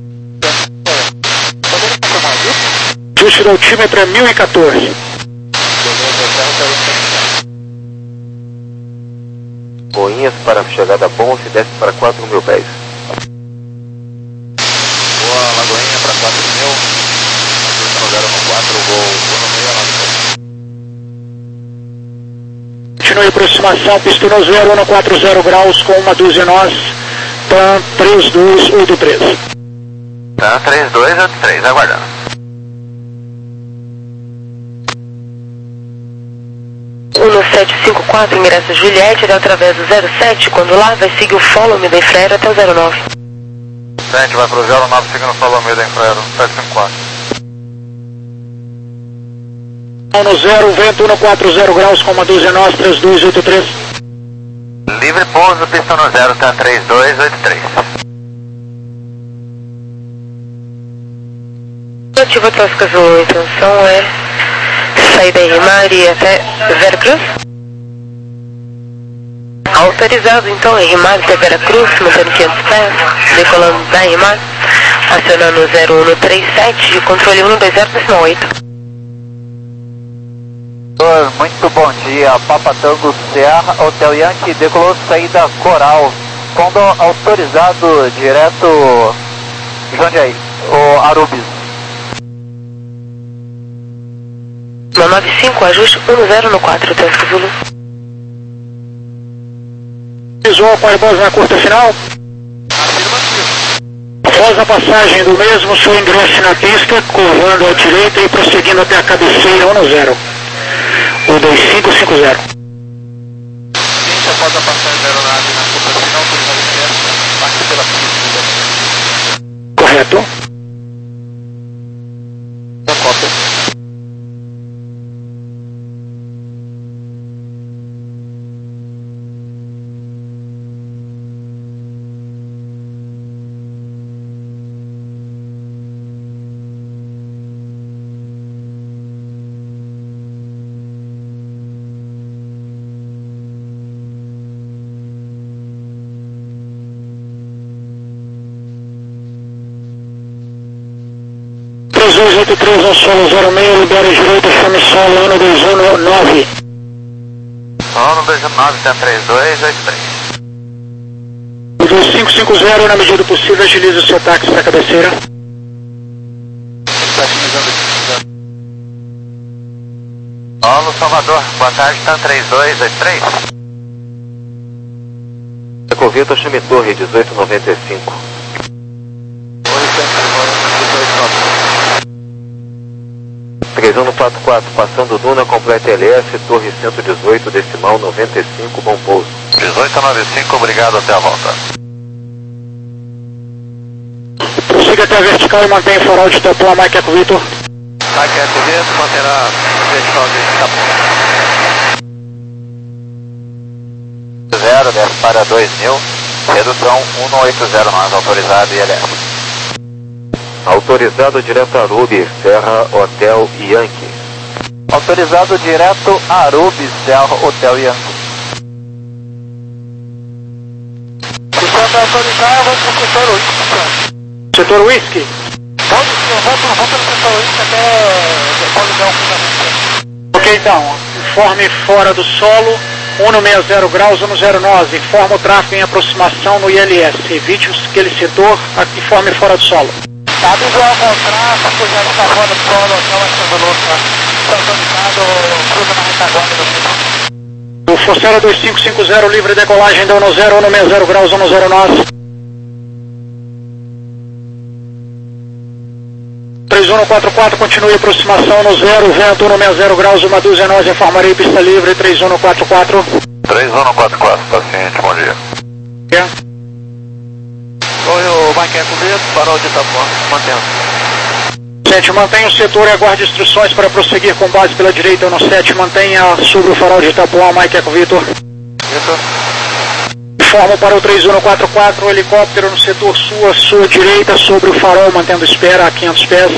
Podemos confirmar isso? Ajuste do altímetro é mil e quatorze. Beleza, Serra Hotel Yankee. Boinhas para chegada bom, se desce para quatro mil pés. Boa, Lagoinha para quatro mil. No zero no quatro, gol no meio nove. Continue a aproximação, pista no zero, no quatro zero graus com uma dúzia nós, TAM três dois oito três. TAM três dois oito três, aguardando. um sete cinco quatro, ingresso Juliette, através do zero sete, quando lá vai seguir o follow me da Infraero até o zero nove. A gente vai pro zero nove, seguindo o follow me da Infraero, sete cinco quatro. No zero, vento no quatro zero graus com uma dúzia nós, três dois oito três. Livre pouso, pista no zero, TAM três dois oito três. Ativa Tosca Zulu, intenção é sair da Rimar e até Veracruz. Autorizado então em Rimar até Veracruz, mantendo quinhentos pés, decolando da Rimar, acionando zero um três sete, controle um dois zero decimal oito. Muito bom dia, Papa Tango Serra, Hotel Yankee, decolou saída Coral, quando autorizado direto Jundiaí, o Arubis. No nove cinco, ajuste um zero no quatro, Tosca Zulu. Visual com a Airbus na curta final. Após a passagem do mesmo, seu ingresso na pista, curvando à direita e prosseguindo até a cabeceira um zero. O dois cinco cinco zero. Seguinte, após a passagem da aeronave na curva final, autorizado ingresso, parte pela pista. Correto. Da cópia. três oito três ao solo zero seis, libera a direita, chame solo um dois um nove. um dois um nove, T três dois oito três. dois cinco cinco zero, na medida do possível, agilize o seu táxi para a cabeceira. Alô, Salvador, boa tarde, T três dois oito três. Ecovito, chame torre dezoito noventa e cinco. três um quatro quatro, passando Duna, completa L S, torre cento e dezoito, decimal noventa e cinco, bom pouso. dezoito noventa e cinco, obrigado, até a volta. Prossiga até a vertical e mantenha o farol de Itapuã, Mike Ecovito. Mike Ecovito, manterá vertical de Itapuã. zero, desce para dois mil, redução um oito zero nove, autorizado I L S. Autorizado direto Arubi, Serra Hotel Yankee. Autorizado direto Arubi, Serra Hotel Yankee. Se você autorizar, eu vou para o setor whisky. Setor whisky? Pode sim, eu vou para o setor whisky até colisão com Ok, então, informe fora do solo, um sessenta graus, um zero nove, informa o tráfego em aproximação no I L S, evite aquele setor, informe fora do solo. Tá visual ao tráfego, já está fora do solo, hotel Açaveloso, está autorizado, cruza na retaguarda do O Forcera dois cinco cinco zero, livre decolagem da um zero, um sessenta graus, um zero nove. três um quatro quatro, continue a aproximação no zero, vento um sessenta graus, uma dúzia nós, informarei pista livre, três um quatro quatro. três um quatro quatro, paciente, bom dia. É. Oi, o Mike Ecovito, farol de Itapuã, mantendo. sete, mantenha o setor e aguarde instruções para prosseguir com base pela direita no sete, mantenha sobre o farol de Itapuã, Mike Ecovito. Isso. Informo para o três um quatro quatro, helicóptero no setor sul, à sua direita, sobre o farol, mantendo espera a quinhentos pés.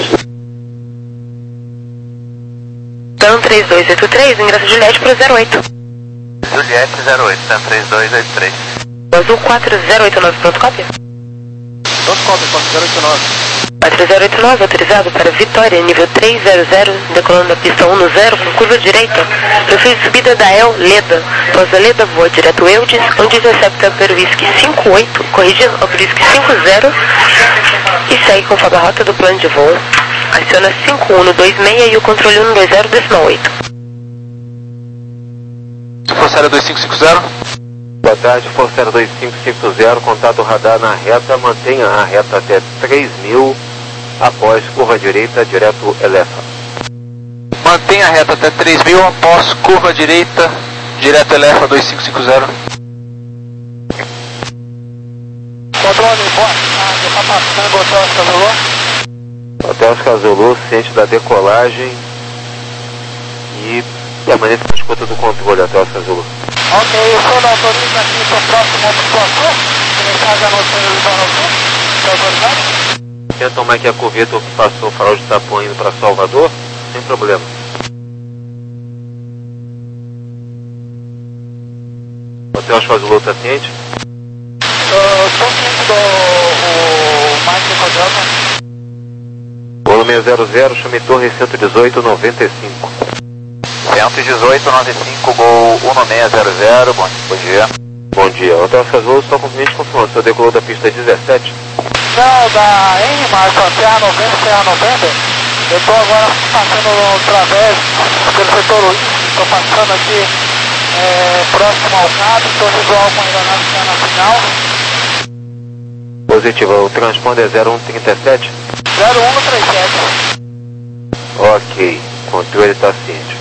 Então três dois oito três, ingresso Juliette para o zero oito. Juliette zero oito, T três dois oito três. Azul quatro zero oito nove, pronto, cópia? Pronto, cópia, quatro zero oito nove. quatro zero oito nove, autorizado para Vitória, nível trezentos, decolando da pista um zero, com curva direita. Perfil de subida da El Leda. Após a Leda, voa direto Eudes, onde recepta para o Whisky cinco oito, corrige ao Whisky cinco zero e segue com a rota do plano de voo. Aciona cinco um dois seis e o controle um dois zero, decimal oito. Forcera dois cinco cinco zero. Boa tarde, Forcera dois cinco cinco zero, contato radar na reta, mantenha a reta até três mil, após curva direita, direto Elefa. Mantenha a reta até três mil, após curva direita, direto Elefa dois cinco cinco zero. Controle, boa tarde, está passando o Hotel Oscar Zulu. Hotel Oscar Zulu, ciente da decolagem e permanece na escuta do controle, Hotel Oscar Zulu. Ok, o senhor autoriza aqui para o próximo ponto, mensagem anunciando o Jornal Sul, está autorizado? Então, Mike Ecovito que passou o farol de Itapuã indo para Salvador, sem problema. Hotel Oscar Zulu está ciente? Estou ciente do Mike Ecovito. Volume zero zero, chame torre cento e dezoito, noventa e cinco. cento e dezoito, noventa e cinco, gol um seis zero zero, bom, bom dia. Bom dia, Hotel Oscar Zulu, só cumprimento confirmando, o senhor decolou da pista dezessete? Não, da N Marco, C A noventa, C A noventa, eu estou agora passando através pelo setor U I, estou passando aqui é, próximo ao cabo, estou visual com a aeronave que está na final. Positivo, o transponder é zero um trinta e sete? zero um trinta e sete. Ok, controle está ciente.